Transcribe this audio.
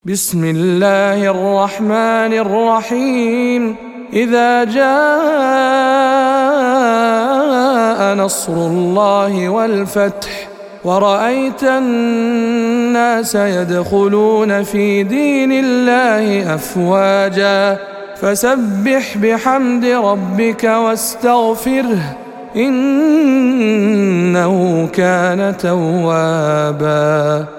بسم الله الرحمن الرحيم. إذا جاء نصر الله والفتح ورأيت الناس يدخلون في دين الله أفواجا فسبح بحمد ربك واستغفره إنه كان توابا.